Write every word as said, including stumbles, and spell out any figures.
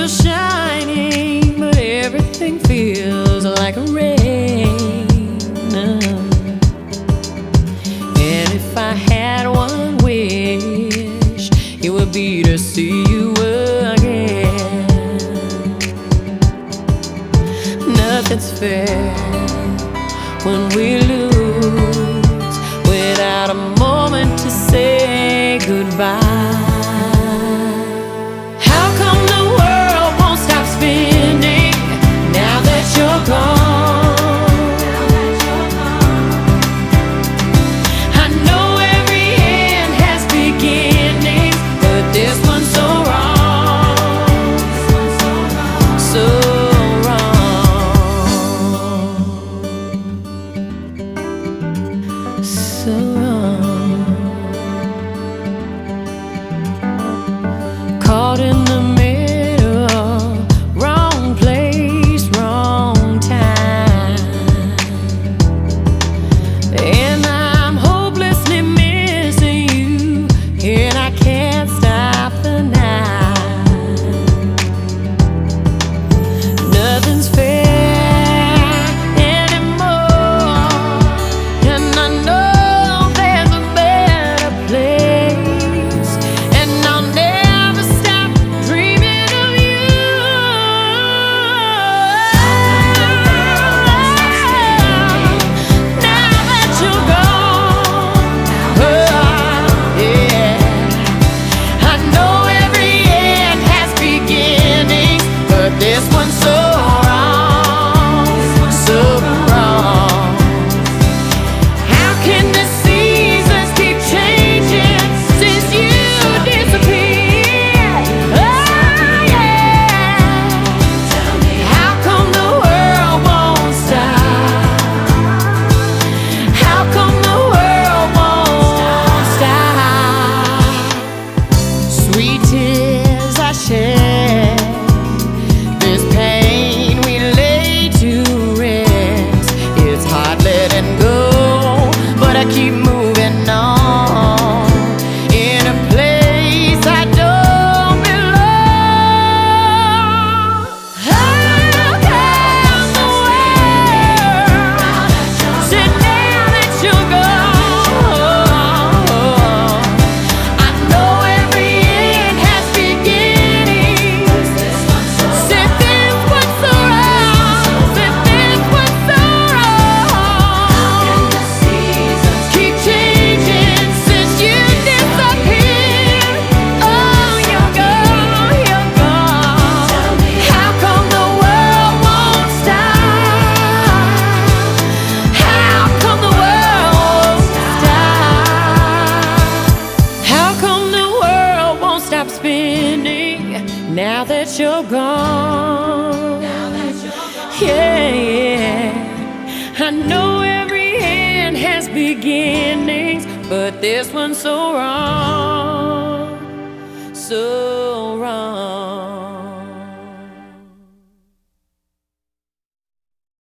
still shining, but everything feels like rain. And if I had one wish, it would be to see you again. Nothing's fair when we lose without a moment to say goodbye. How come the world won't stop spinning now that you're gone? I know every end has beginnings, but this one's so wrong, so wrong, so wrong. Caught in the middle, wrong place, wrong time, and I'm hopelessly missing you, and I can't stop the night. Nothing's fair anymore, and I know there's a better place, and I'll never stop dreaming of you. Now that you're gone, oh, yeah, I know every end has beginnings, but this one's so wrong, so wrong. How can the seasons keep changing since you disappeared? Oh, yeah. How come the world won't stop? How come the world won't stop? Sweet tears I shed, this pain we lay to rest. It's hard letting go, but I keep moving on in a place I don't belong. How come the world said now that you're gone? I know every end has beginnings. Said this one's so wrong, said this one's so wrong. Keep changing since you disappeared. Oh, you're gone, you're gone. How come the world won't stop? How come the world won't stop? How come the world won't stop spinning now that you're gone? Yeah, yeah. I know every end has beginnings, but this one's so wrong, so wrong.